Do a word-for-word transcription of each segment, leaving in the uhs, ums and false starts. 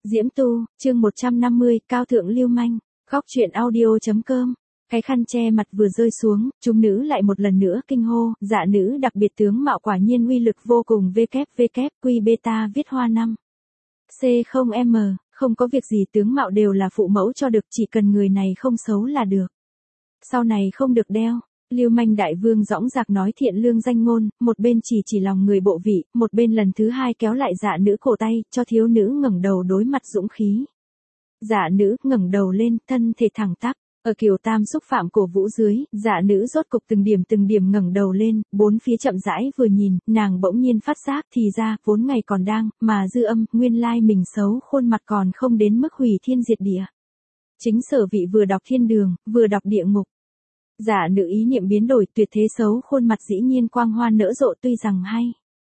Diễm Tu, chương một trăm năm mươi, Cao Thượng Lưu Manh, góc truyện audio.com. Cái khăn che mặt vừa rơi xuống, chúng nữ lại một lần nữa kinh hô, dạ nữ đặc biệt tướng mạo quả nhiên uy lực vô cùng vê kép vê kép quy beta viết hoa năm. C không M, không có việc gì tướng mạo đều là phụ mẫu cho được, chỉ cần người này không xấu là được. Sau này không được đeo. Lưu Manh đại vương dõng dạc nói thiện lương danh ngôn, một bên chỉ chỉ lòng người bộ vị, một bên lần thứ hai kéo lại dạ nữ cổ tay, cho thiếu nữ ngẩng đầu đối mặt dũng khí. Dạ nữ ngẩng đầu lên, thân thể thẳng tắp, ở Kiều Tam xúc phạm cổ vũ dưới, dạ nữ rốt cục từng điểm từng điểm ngẩng đầu lên, bốn phía chậm rãi vừa nhìn, nàng bỗng nhiên phát giác thì ra, vốn ngày còn đang, mà dư âm, nguyên lai mình xấu khuôn mặt còn không đến mức hủy thiên diệt địa. Chính sở vị vừa đọc thiên đường, vừa đọc địa ngục. Dạ nữ ý niệm biến đổi, tuyệt thế xấu khuôn mặt dĩ nhiên quang hoa nở rộ, tuy rằng hay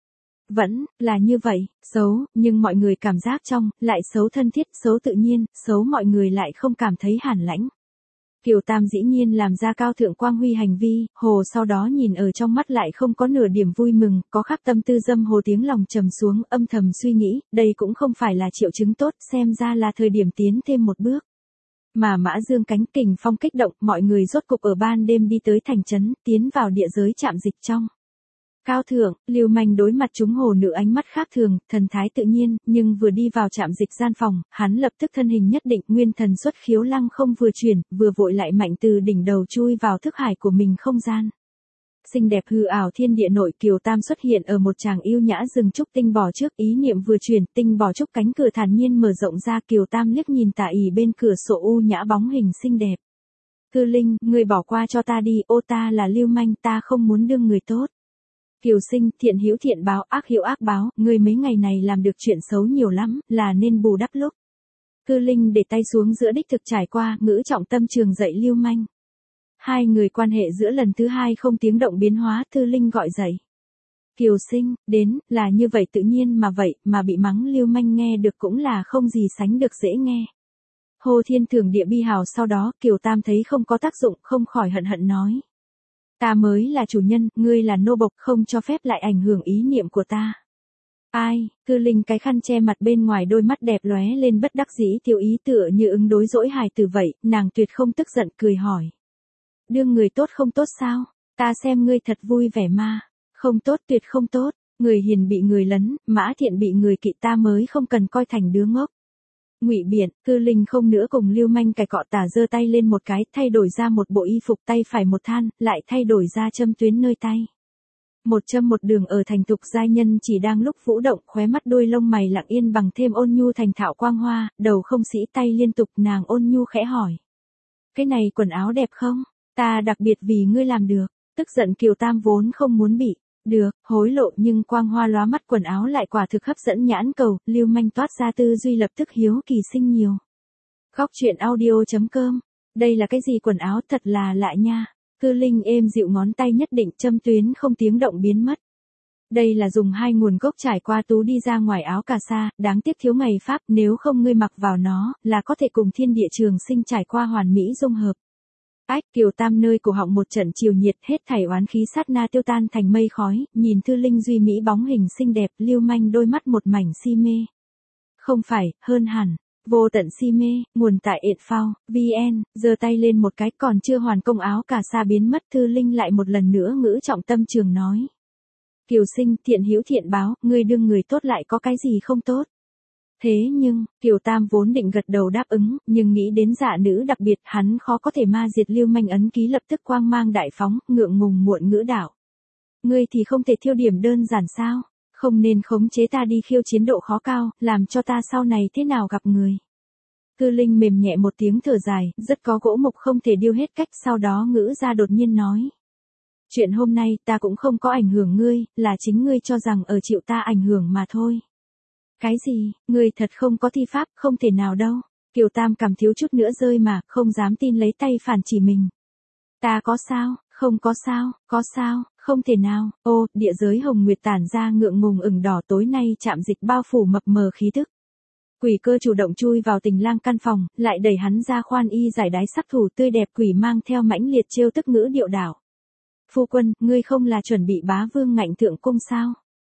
vẫn là như vậy, xấu, nhưng mọi người cảm giác trong, lại xấu thân thiết, xấu tự nhiên, xấu mọi người lại không cảm thấy hàn lãnh. Kiều Tam dĩ nhiên làm ra cao thượng quang huy hành vi, hồ sau đó nhìn ở trong mắt lại không có nửa điểm vui mừng, có khắc tâm tư dâm hồ tiếng lòng trầm xuống, âm thầm suy nghĩ, đây cũng không phải là triệu chứng tốt, xem ra là thời điểm tiến thêm một bước. Mà Mã Dương cánh kình phong kích động, mọi người rốt cục ở ban đêm đi tới thành trấn, tiến vào địa giới trạm dịch trong. Cao Thượng, Lưu Manh đối mặt chúng hồ nữ ánh mắt khác thường, thần thái tự nhiên, nhưng vừa đi vào trạm dịch gian phòng, hắn lập tức thân hình nhất định, nguyên thần xuất khiếu lăng không vừa chuyển, vừa vội lại mạnh từ đỉnh đầu chui vào thức hải của mình không gian. Xinh đẹp hư ảo thiên địa nội, Kiều Tam xuất hiện ở một tràng yêu nhã rừng trúc tinh bò trước, ý niệm vừa chuyển, tinh bò trúc cánh cửa thản nhiên mở rộng ra, Kiều Tam liếc nhìn tà ỉ bên cửa sổ u nhã bóng hình xinh đẹp. Cư Linh, người bỏ qua cho ta đi, ô ta là Lưu Manh, ta không muốn đương người tốt. Kiều Sinh, thiện hữu thiện báo, ác hữu ác báo, người mấy ngày này làm được chuyện xấu nhiều lắm, là nên bù đắp lúc. Cư Linh để tay xuống giữa đích thực trải qua, ngữ trọng tâm trường dậy Lưu Manh. Hai người quan hệ giữa lần thứ hai không tiếng động biến hóa, Thư Linh gọi dậy. Kiều Sinh, đến, là như vậy tự nhiên mà vậy, mà bị mắng Lưu Manh nghe được cũng là không gì sánh được dễ nghe. Hồ Thiên Thường địa bi hào sau đó, Kiều Tam thấy không có tác dụng, không khỏi hận hận nói. Ta mới là chủ nhân, ngươi là nô bộc, không cho phép lại ảnh hưởng ý niệm của ta. Ai, Cư Linh cái khăn che mặt bên ngoài đôi mắt đẹp lóe lên bất đắc dĩ thiếu ý tựa như ứng đối dỗi hài từ vậy, nàng tuyệt không tức giận cười hỏi. Đương người tốt không tốt sao? Ta xem ngươi thật vui vẻ mà. Không tốt tuyệt không tốt, người hiền bị người lấn, mã thiện bị người kỵ, ta mới không cần coi thành đứa ngốc. Ngụy biện, Cư Linh không nữa cùng Lưu Manh cài cọ tả giơ tay lên một cái, thay đổi ra một bộ y phục, tay phải một than, lại thay đổi ra châm tuyến nơi tay. Một châm một đường ở thành tục giai nhân chỉ đang lúc vũ động, khóe mắt đôi lông mày lặng yên bằng thêm ôn nhu thành thạo quang hoa, đầu không sĩ tay liên tục, nàng ôn nhu khẽ hỏi. Cái này quần áo đẹp không? Ta đặc biệt vì ngươi làm được. Tức giận Kiều Tam vốn không muốn bị được hối lộ, nhưng quang hoa lóa mắt quần áo lại quả thực hấp dẫn nhãn cầu, Lưu Manh toát ra tư duy lập tức hiếu kỳ sinh nhiều. Góc truyện audio.com. Đây là cái gì quần áo, thật là lạ nha. Cư Linh êm dịu ngón tay nhất định, châm tuyến không tiếng động biến mất. Đây là dùng hai nguồn gốc trải qua tú đi ra ngoài áo cà sa, đáng tiếc thiếu ngày pháp, nếu không ngươi mặc vào nó, là có thể cùng thiên địa trường sinh trải qua hoàn mỹ dung hợp. Ách, Kiều Tam nơi cổ họng một trận chiều nhiệt, hết thảy oán khí sát na tiêu tan thành mây khói, nhìn Thư Linh duy mỹ bóng hình xinh đẹp, Lưu Manh đôi mắt một mảnh si mê. Không phải, hơn hẳn, vô tận si mê, nguồn tại ệt phao, vn, giơ tay lên một cái, còn chưa hoàn công áo cà sa biến mất, Thư Linh lại một lần nữa ngữ trọng tâm trường nói. Kiều Sinh, thiện hữu thiện báo, ngươi đương người tốt lại có cái gì không tốt. Thế nhưng, Kiều Tam vốn định gật đầu đáp ứng, nhưng nghĩ đến dạ nữ đặc biệt, hắn khó có thể ma diệt Lưu Manh ấn ký lập tức quang mang đại phóng, ngượng ngùng muộn ngữ đạo. Ngươi thì không thể thiêu điểm đơn giản sao, không nên khống chế ta đi khiêu chiến độ khó cao, làm cho ta sau này thế nào gặp người. Cư Linh mềm nhẹ một tiếng thở dài, rất có gỗ mục không thể điêu hết cách, sau đó ngữ ra đột nhiên nói. Chuyện hôm nay ta cũng không có ảnh hưởng ngươi, là chính ngươi cho rằng ở chịu ta ảnh hưởng mà thôi. Cái gì, ngươi thật không có thi pháp, không thể nào đâu. Kiều Tam cảm thiếu chút nữa rơi mà, không dám tin lấy tay phản chỉ mình. Ta có sao, không có sao, có sao, không thể nào. Ô, địa giới hồng nguyệt tản ra ngượng ngùng ửng đỏ, tối nay trạm dịch bao phủ mập mờ khí tức. Quỷ cơ chủ động chui vào tình lang căn phòng, lại đẩy hắn ra khoan y giải đái sắc thủ tươi đẹp, quỷ mang theo mãnh liệt trêu tức ngữ điệu đảo. Phu quân, ngươi không là chuẩn bị bá vương ngạnh thượng cung sao?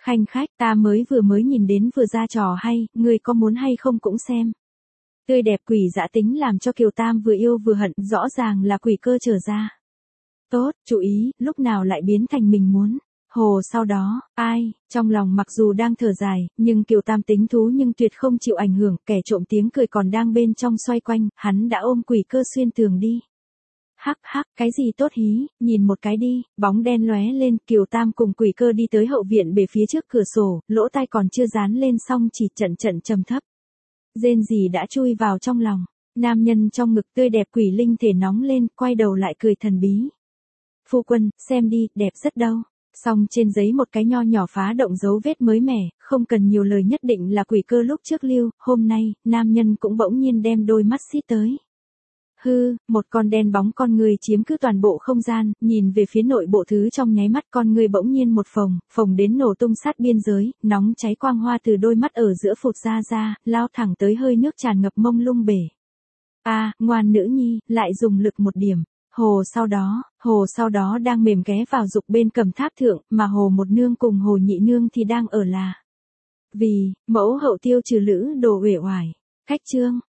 Khanh khách, ta mới vừa mới nhìn đến vừa ra trò hay, ngươi có muốn hay không cũng xem. Tươi đẹp quỷ dã tính làm cho Kiều Tam vừa yêu vừa hận, rõ ràng là quỷ cơ trở ra. Tốt, chú ý, lúc nào lại biến thành mình muốn. Hồ sau đó, ai, trong lòng mặc dù đang thở dài, nhưng Kiều Tam tính thú nhưng tuyệt không chịu ảnh hưởng, kẻ trộm tiếng cười còn đang bên trong xoay quanh, hắn đã ôm quỷ cơ xuyên tường đi. Hắc hắc, cái gì tốt hí, nhìn một cái đi, bóng đen lóe lên, Kiều Tam cùng quỷ cơ đi tới hậu viện bề phía trước cửa sổ, lỗ tai còn chưa dán lên xong chỉ trận trận trầm thấp. Rên gì đã chui vào trong lòng, nam nhân trong ngực tươi đẹp quỷ linh thể nóng lên, quay đầu lại cười thần bí. Phu quân, xem đi, đẹp rất đâu. Xong trên giấy một cái nho nhỏ phá động dấu vết mới mẻ, không cần nhiều lời nhất định là quỷ cơ lúc trước lưu, hôm nay, nam nhân cũng bỗng nhiên đem đôi mắt xít tới. Hư, một con đen bóng con người chiếm cứ toàn bộ không gian, nhìn về phía nội bộ thứ trong nháy mắt con người bỗng nhiên một phồng, phồng đến nổ tung sát biên giới, nóng cháy quang hoa từ đôi mắt ở giữa phụt ra ra, lao thẳng tới hơi nước tràn ngập mông lung bể. A, à, ngoan nữ nhi, lại dùng lực một điểm. Hồ sau đó, hồ sau đó đang mềm ghé vào dục bên cầm tháp thượng, mà hồ một nương cùng hồ nhị nương thì đang ở là. Vì, mẫu hậu tiêu trừ lữ đồ uể oải. Khách chương.